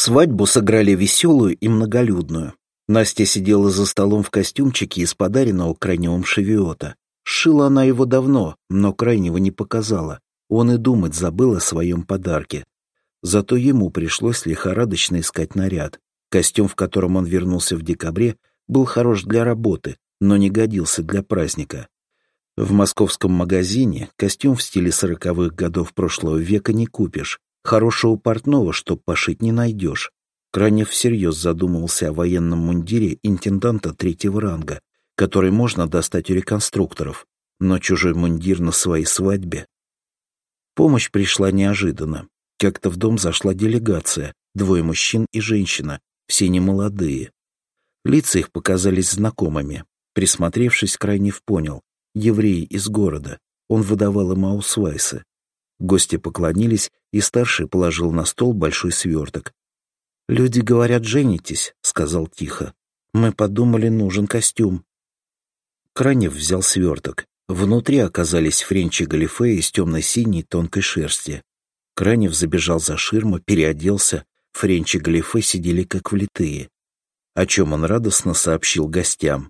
Свадьбу сыграли веселую и многолюдную. Настя сидела за столом в костюмчике из подаренного Крайневым шевиота. Сшила она его давно, но Крайнего не показала. Он и думать забыл о своем подарке. Зато ему пришлось лихорадочно искать наряд. Костюм, в котором он вернулся в декабре, был хорош для работы, но не годился для праздника. В московском магазине костюм в стиле 40-х годов прошлого века не купишь. Хорошего портного, чтоб пошить, не найдешь. Крайнев всерьез задумывался о военном мундире интенданта 3-го ранга, который можно достать у реконструкторов, но чужой мундир на своей свадьбе. Помощь пришла неожиданно. Как-то в дом зашла делегация, 2 мужчин и женщина, все немолодые. Лица их показались знакомыми. Присмотревшись, Крайнев понял — евреи из города. Он выдавал им аусвайсы. Гости поклонились, и старший положил на стол большой сверток. «Люди говорят, женитесь», — сказал тихо. «Мы подумали, нужен костюм». Крайнев взял сверток. Внутри оказались френчи-галифе из темно-синей тонкой шерсти. Крайнев забежал за ширму, переоделся. Френчи-галифе сидели как влитые. О чем он радостно сообщил гостям.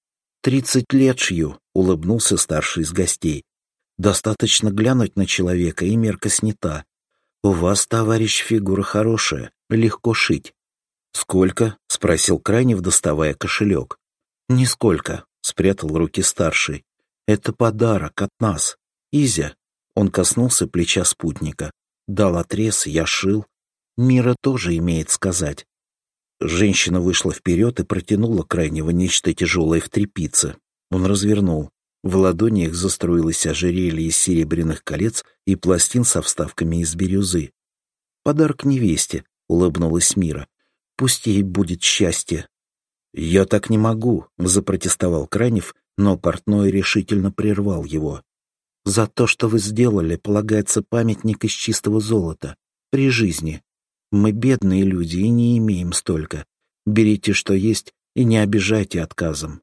30 лет шью», — улыбнулся старший из гостей. «Достаточно глянуть на человека, и мерка снята. У вас, товарищ, фигура хорошая, легко шить». «Сколько?» — спросил Крайнев, доставая кошелек. «Нисколько», — спрятал руки старший. «Это подарок от нас. Изя». Он коснулся плеча спутника. «Дал отрез, я шил. Мира тоже имеет сказать». Женщина вышла вперед и протянула Крайнего нечто тяжелое в тряпице. Он развернул. В ладони их заструилось ожерелье из серебряных колец и пластин со вставками из бирюзы. «Подарок невесте», — улыбнулась Мира. «Пусть ей будет счастье». «Я так не могу», — запротестовал Крайнев, но портной решительно прервал его. «За то, что вы сделали, полагается памятник из чистого золота. При жизни. Мы бедные люди и не имеем столько. Берите, что есть, и не обижайте отказом».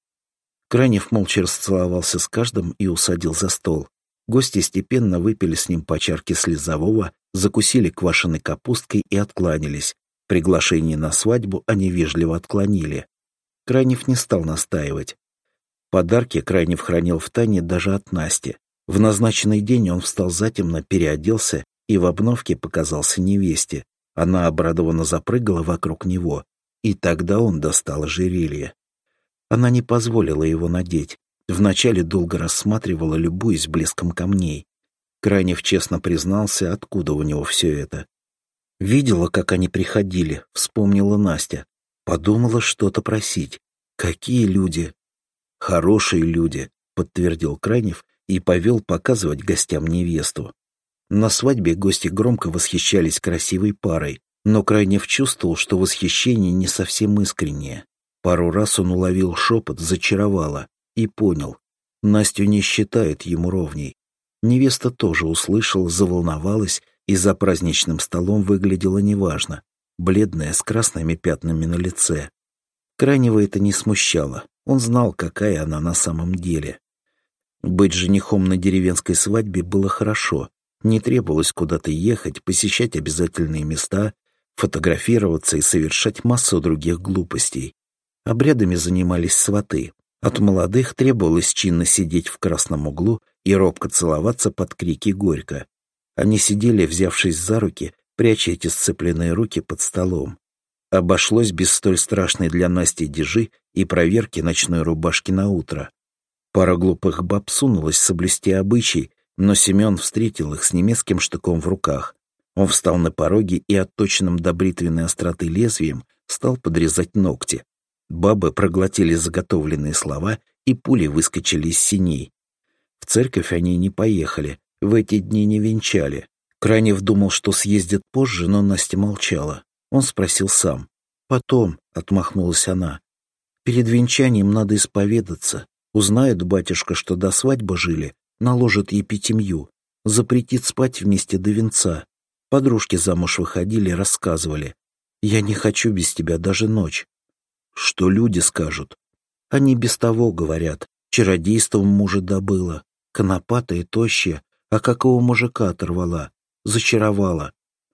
Крайнев молча расцеловался с каждым и усадил за стол. Гости степенно выпили с ним по чарке слезового, закусили квашеной капусткой и откланялись. Приглашение на свадьбу они вежливо отклонили. Крайнев не стал настаивать. Подарки Крайнев хранил в тайне даже от Насти. В назначенный день он встал затемно, переоделся и в обновке показался невесте. Она обрадованно запрыгала вокруг него, и тогда он достал ожерелье. Она не позволила его надеть. Вначале долго рассматривала, любуясь блеском камней. Крайнев честно признался, откуда у него все это. Видела, как они приходили, вспомнила Настя. Подумала что-то просить. Какие люди? Хорошие люди, подтвердил Крайнев и повел показывать гостям невесту. На свадьбе гости громко восхищались красивой парой, но Крайнев чувствовал, что восхищение не совсем искреннее. Пару раз он уловил шепот «зачаровала» и понял. Настю не считает ему ровней. Невеста тоже услышала, заволновалась и за праздничным столом выглядела неважно, бледная, с красными пятнами на лице. Крайнего это не смущало, он знал, какая она на самом деле. Быть женихом на деревенской свадьбе было хорошо, не требовалось куда-то ехать, посещать обязательные места, фотографироваться и совершать массу других глупостей. Обрядами занимались сваты. От молодых требовалось чинно сидеть в красном углу и робко целоваться под крики «Горько». Они сидели, взявшись за руки, пряча эти сцепленные руки под столом. Обошлось без столь страшной для Насти дежи и проверки ночной рубашки на утро. Пара глупых баб сунулась соблюсти обычай, но Семен встретил их с немецким штыком в руках. Он встал на пороге и отточенным до бритвенной остроты лезвием стал подрезать ногти. Бабы проглотили заготовленные слова и пулей выскочили из синей. В церковь они не поехали, в эти дни не венчали. Крайнев думал, что съездят позже, но Настя молчала. Он спросил сам. «Потом», — отмахнулась она, — «перед венчанием надо исповедаться. Узнает батюшка, что до свадьбы жили, наложит епитемью, запретит спать вместе до венца. Подружки замуж выходили, рассказывали. Я не хочу без тебя даже ночь». «Что люди скажут?» «Они без того говорят. Чародейством мужа добыла. Конопатая, тощая, а какого мужика оторвала. Зачаровала».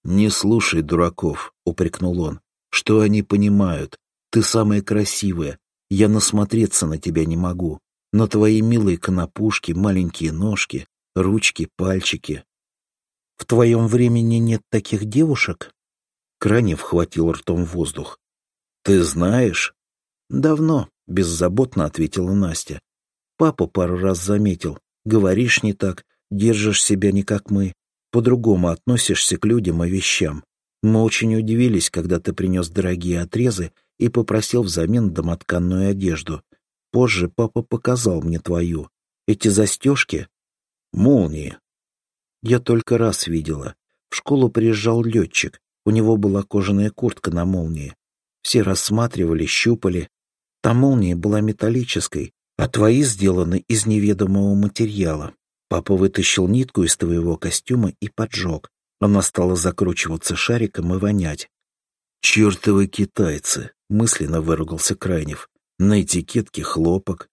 «Не слушай дураков», — упрекнул он. «Что они понимают? Ты самая красивая. Я насмотреться на тебя не могу. На твои милые конопушки, маленькие ножки, ручки, пальчики». «В твоем времени нет таких девушек?» Кранев хватил ртом воздух. «Ты знаешь?» «Давно», — беззаботно ответила Настя. «Папа пару раз заметил. Говоришь не так, держишь себя не как мы. По-другому относишься к людям и вещам. Мы очень удивились, когда ты принес дорогие отрезы и попросил взамен домотканную одежду. Позже папа показал мне твою. Эти застежки — молнии. Я только раз видела. В школу приезжал летчик. У него была кожаная куртка на молнии. Все рассматривали, щупали. Та молния была металлической, а твои сделаны из неведомого материала. Папа вытащил нитку из твоего костюма и поджег. Она стала закручиваться шариком и вонять. «Чертовы китайцы!» — мысленно выругался Крайнев. «На этикетке хлопок».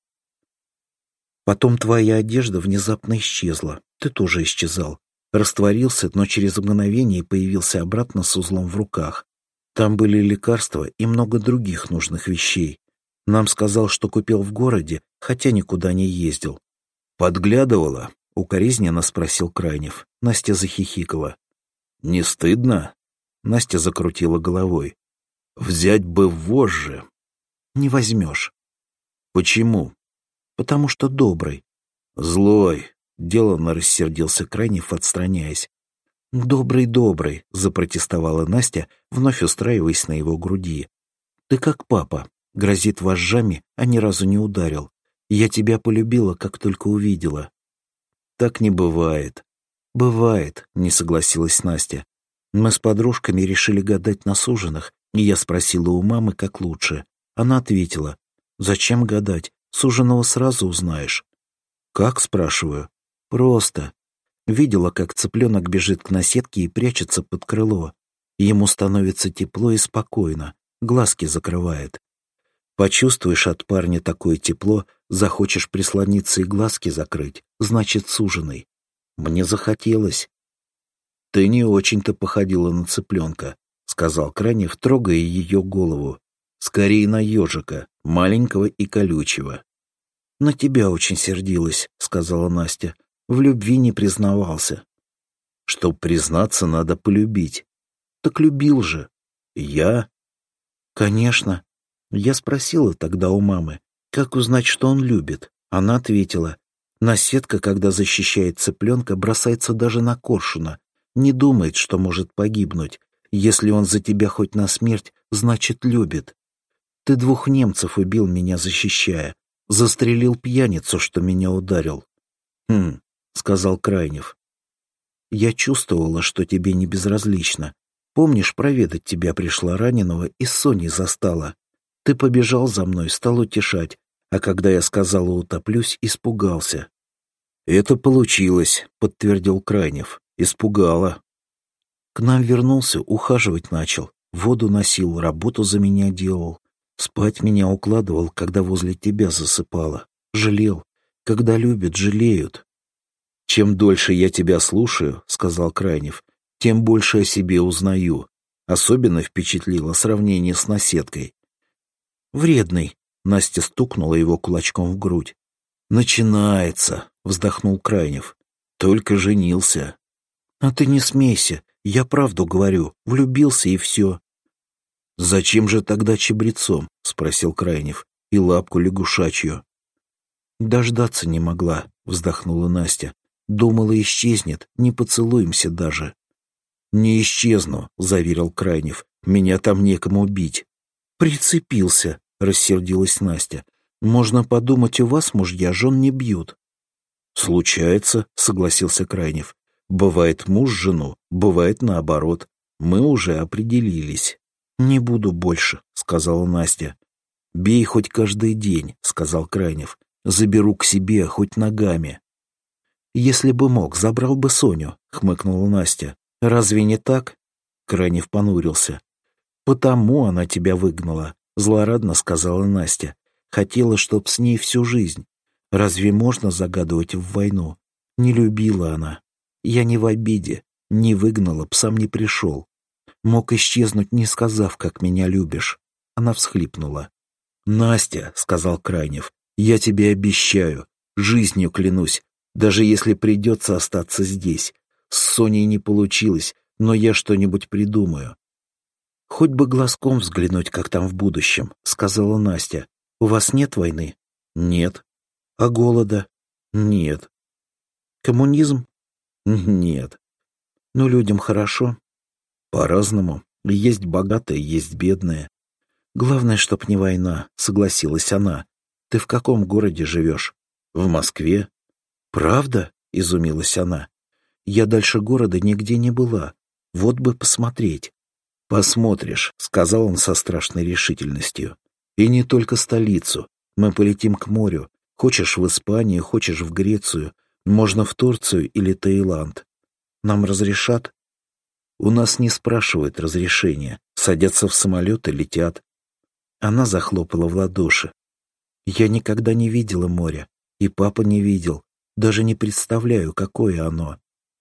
Потом твоя одежда внезапно исчезла. Ты тоже исчезал. Растворился, но через мгновение появился обратно с узлом в руках. Там были лекарства и много других нужных вещей. Нам сказал, что купил в городе, хотя никуда не ездил. «Подглядывала?» — укоризненно спросил Крайнев. Настя захихикала. «Не стыдно?» — Настя закрутила головой. «Взять бы вожжи». «Не возьмешь». «Почему?» «Потому что добрый». «Злой», — деланно рассердился Крайнев, отстраняясь. «Добрый», — запротестовала Настя, вновь устраиваясь на его груди. «Ты как папа, грозит вожжами, а ни разу не ударил. Я тебя полюбила, как только увидела». «Так не бывает». «Бывает», — не согласилась Настя. «Мы с подружками решили гадать на суженых, и я спросила у мамы, как лучше. Она ответила: «Зачем гадать? Суженого сразу узнаешь». «Как?» — спрашиваю. «Просто». Видела, как цыпленок бежит к наседке и прячется под крыло. Ему становится тепло и спокойно, глазки закрывает. Почувствуешь от парня такое тепло, захочешь прислониться и глазки закрыть, значит, суженый. Мне захотелось. «Ты не очень-то походила на цыпленка», — сказал Крайнев, трогая ее голову. «Скорее на ежика, маленького и колючего». «На тебя очень сердилась», — сказала Настя. «В любви не признавался». «Чтоб признаться, надо полюбить». «Так любил же». «Я?» «Конечно». Я спросила тогда у мамы, как узнать, что он любит. Она ответила: наседка, когда защищает цыпленка, бросается даже на коршуна, не думает, что может погибнуть. Если он за тебя хоть на смерть, значит, любит. Ты 2 немцев убил, меня защищая. Застрелил пьяницу, что меня ударил. «Хм», — сказал Крайнев. «Я чувствовала, что тебе не безразлично. Помнишь, проведать тебя пришла раненого и с Соней застала. Ты побежал за мной, стал утешать, а когда я сказала «утоплюсь», испугался». «Это получилось», — подтвердил Крайнев. «Испугала». К нам вернулся, ухаживать начал, воду носил, работу за меня делал. Спать меня укладывал, когда возле тебя засыпала. Жалел. Когда любят, жалеют. «Чем дольше я тебя слушаю, — сказал Крайнев, — тем больше о себе узнаю. Особенно впечатлило сравнение с наседкой». «Вредный», — Настя стукнула его кулачком в грудь. «Начинается», — вздохнул Крайнев. «Только женился». «А ты не смейся, я правду говорю, влюбился и все». «Зачем же тогда чебрецом?» — спросил Крайнев. «И лапку лягушачью». «Дождаться не могла», — вздохнула Настя. «Думала, исчезнет, не поцелуемся даже». «Не исчезну», — заверил Крайнев. «Меня там некому бить». «Прицепился», — рассердилась Настя. «Можно подумать, у вас мужья жен не бьют». «Случается», — согласился Крайнев. «Бывает муж жену, бывает наоборот. Мы уже определились». «Не буду больше», — сказала Настя. «Бей хоть каждый день», — сказал Крайнев. «Заберу к себе, хоть ногами». «Если бы мог, забрал бы Соню», — хмыкнула Настя. «Разве не так?» Крайнев понурился. «Потому она тебя выгнала», — злорадно сказала Настя. «Хотела, чтоб с ней всю жизнь. Разве можно загадывать в войну? Не любила она. Я не в обиде. Не выгнала б, сам не пришел. Мог исчезнуть, не сказав, как меня любишь. Она всхлипнула. «Настя», — сказал Крайнев, — «я тебе обещаю, жизнью клянусь, даже если придется остаться здесь. С Соней не получилось, но я что-нибудь придумаю». «Хоть бы глазком взглянуть, как там в будущем», — сказала Настя. «У вас нет войны?» «Нет». «А голода?» «Нет». «Коммунизм?» «Нет». «Ну, людям хорошо?» «По-разному. Есть богатые, есть бедные». «Главное, чтоб не война», — согласилась она. «Ты в каком городе живешь?» «В Москве». «Правда?» — изумилась она. «Я дальше города нигде не была. Вот бы посмотреть». «Посмотришь», — сказал он со страшной решительностью. «И не только столицу. Мы полетим к морю. Хочешь в Испанию, хочешь в Грецию. Можно в Турцию или Таиланд. Нам разрешат?» «У нас не спрашивают разрешения. Садятся в самолет и летят». Она захлопала в ладоши. «Я никогда не видела моря, и папа не видел. Даже не представляю, какое оно.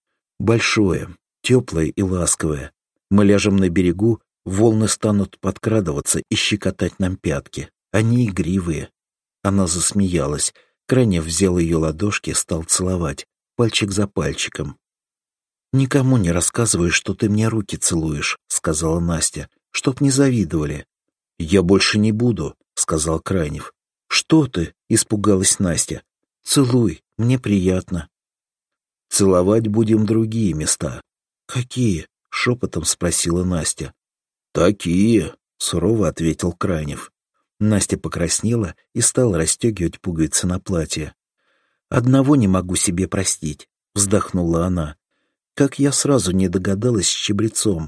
Большое, теплое и ласковое. Мы ляжем на берегу, волны станут подкрадываться и щекотать нам пятки. Они игривые». Она засмеялась. Крайнев взял ее ладошки, стал целовать, пальчик за пальчиком. «Никому не рассказывай, что ты мне руки целуешь», — сказала Настя, — «чтоб не завидовали». «Я больше не буду», — сказал Крайнев. «Что ты?» — испугалась Настя. «Целуй, мне приятно». «Целовать будем другие места». «Какие?» — шепотом спросила Настя. «Такие», — сурово ответил Крайнев. Настя покраснела и стала расстегивать пуговицы на платье. «Одного не могу себе простить», — вздохнула она. «Как я сразу не догадалась с чабрецом».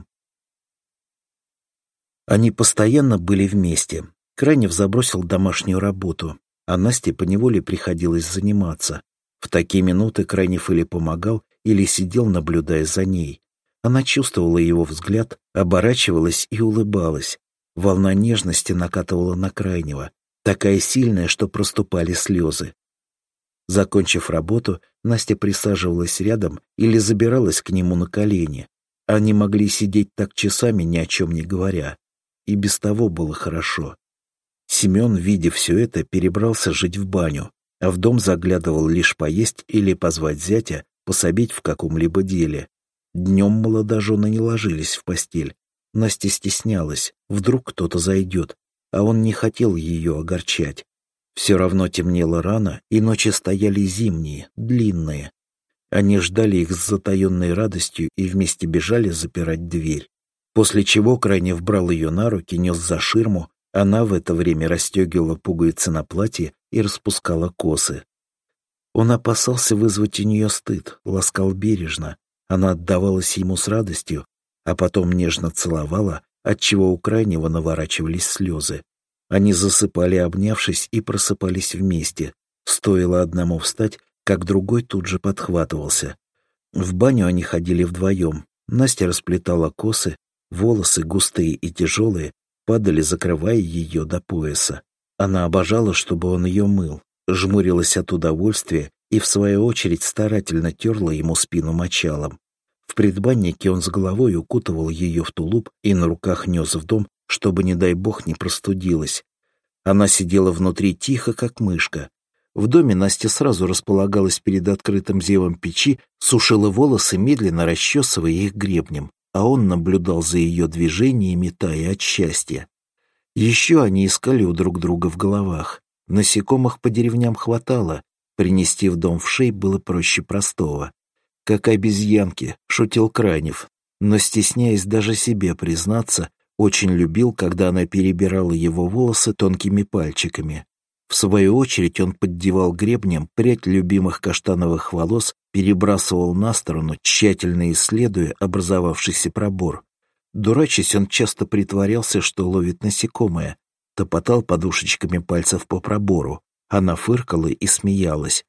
Они постоянно были вместе. Крайнев забросил домашнюю работу, а Насте поневоле приходилось заниматься. В такие минуты Крайнев или помогал, или сидел, наблюдая за ней. Она чувствовала его взгляд, оборачивалась и улыбалась. Волна нежности накатывала на Крайнева, такая сильная, что проступали слезы. Закончив работу, Настя присаживалась рядом или забиралась к нему на колени. Они могли сидеть так часами, ни о чем не говоря. И без того было хорошо. Семен, видя все это, перебрался жить в баню, а в дом заглядывал лишь поесть или позвать зятя, пособить в каком-либо деле. Днем молодожены не ложились в постель. Настя стеснялась, вдруг кто-то зайдет, а он не хотел ее огорчать. Все равно темнело рано, и ночи стояли зимние, длинные. Они ждали их с затаенной радостью и вместе бежали запирать дверь. После чего Крайнев брал ее на руки, нес за ширму, она в это время расстегивала пуговицы на платье и распускала косы. Он опасался вызвать у нее стыд, ласкал бережно. Она отдавалась ему с радостью, а потом нежно целовала, отчего у Крайнего наворачивались слезы. Они засыпали, обнявшись, и просыпались вместе. Стоило одному встать, как другой тут же подхватывался. В баню они ходили вдвоем. Настя расплетала косы, волосы, густые и тяжелые, падали, закрывая ее до пояса. Она обожала, чтобы он ее мыл, жмурилась от удовольствия и, в свою очередь, старательно терла ему спину мочалом. В предбаннике он с головой укутывал ее в тулуп и на руках нес в дом, чтобы, не дай бог, не простудилась. Она сидела внутри тихо, как мышка. В доме Настя сразу располагалась перед открытым зевом печи, сушила волосы, медленно расчесывая их гребнем, а он наблюдал за ее движениями, тая от счастья. Еще они искали у друг друга в головах. Насекомых по деревням хватало, принести в дом вшей было проще простого. «Как обезьянки», — шутил Крайнев, но, стесняясь даже себе признаться, очень любил, когда она перебирала его волосы тонкими пальчиками. В свою очередь он поддевал гребнем прядь любимых каштановых волос, перебрасывал на сторону, тщательно исследуя образовавшийся пробор. Дурачась, он часто притворялся, что ловит насекомое, топотал подушечками пальцев по пробору. Она фыркала и смеялась.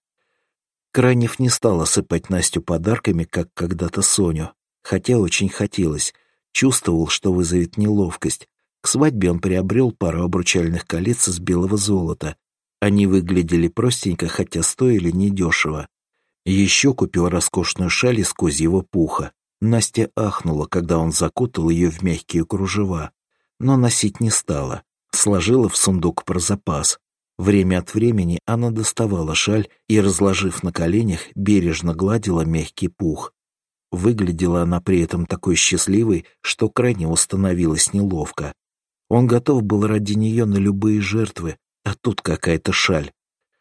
Крайнев не стал осыпать Настю подарками, как когда-то Соню, хотя очень хотелось. Чувствовал, что вызовет неловкость. К свадьбе он приобрел пару обручальных колец из белого золота. Они выглядели простенько, хотя стоили недешево. Еще купил роскошную шаль из козьего пуха. Настя ахнула, когда он закутал ее в мягкие кружева, но носить не стала, сложила в сундук про запас. Время от времени она доставала шаль и, разложив на коленях, бережно гладила мягкий пух. Выглядела она при этом такой счастливой, что крайне становилось неловко. Он готов был ради нее на любые жертвы, а тут какая-то шаль.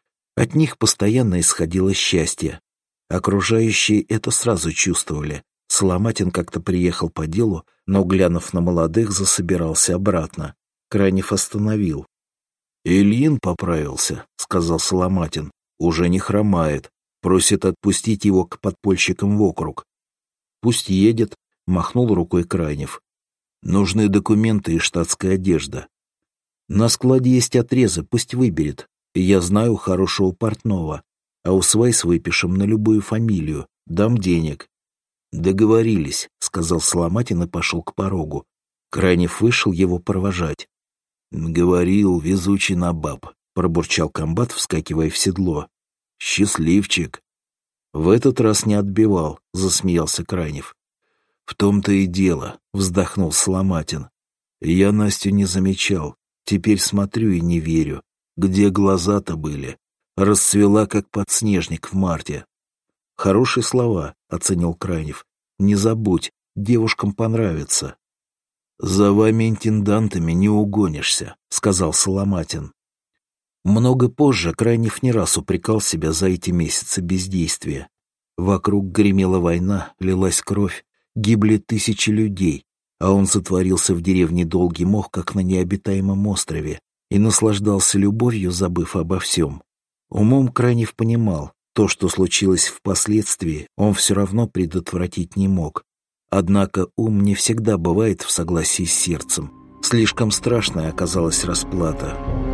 От них постоянно исходило счастье. Окружающие это сразу чувствовали. Соломатин как-то приехал по делу, но, глянув на молодых, засобирался обратно. Крайнев остановил. «Ильин поправился», — сказал Соломатин. «Уже не хромает. Просит отпустить его к подпольщикам в округ». «Пусть едет», — махнул рукой Крайнев. «Нужны документы и штатская одежда. На складе есть отрезы, пусть выберет. Я знаю хорошего портного, а усвайс выпишем на любую фамилию. Дам денег». «Договорились», — сказал Соломатин и пошел к порогу. Крайнев вышел его провожать. «Говорил, везучий набаб», — пробурчал комбат, вскакивая в седло. «Счастливчик». «В этот раз не отбивал», — засмеялся Крайнев. «В том-то и дело», — вздохнул Соломатин. «Я Настю не замечал. Теперь смотрю и не верю. Где глаза-то были? Расцвела, как подснежник в марте». «Хорошие слова», — оценил Крайнев. «Не забудь, девушкам понравится». «За вами, интендантами, не угонишься», — сказал Соломатин. Много позже Крайнев не раз упрекал себя за эти месяцы бездействия. Вокруг гремела война, лилась кровь, гибли тысячи людей, а он затворился в деревне Долгий Мох, как на необитаемом острове, и наслаждался любовью, забыв обо всем. Умом Крайнев понимал, то, что случилось впоследствии, он все равно предотвратить не мог. Однако ум не всегда бывает в согласии с сердцем. Слишком страшной оказалась расплата.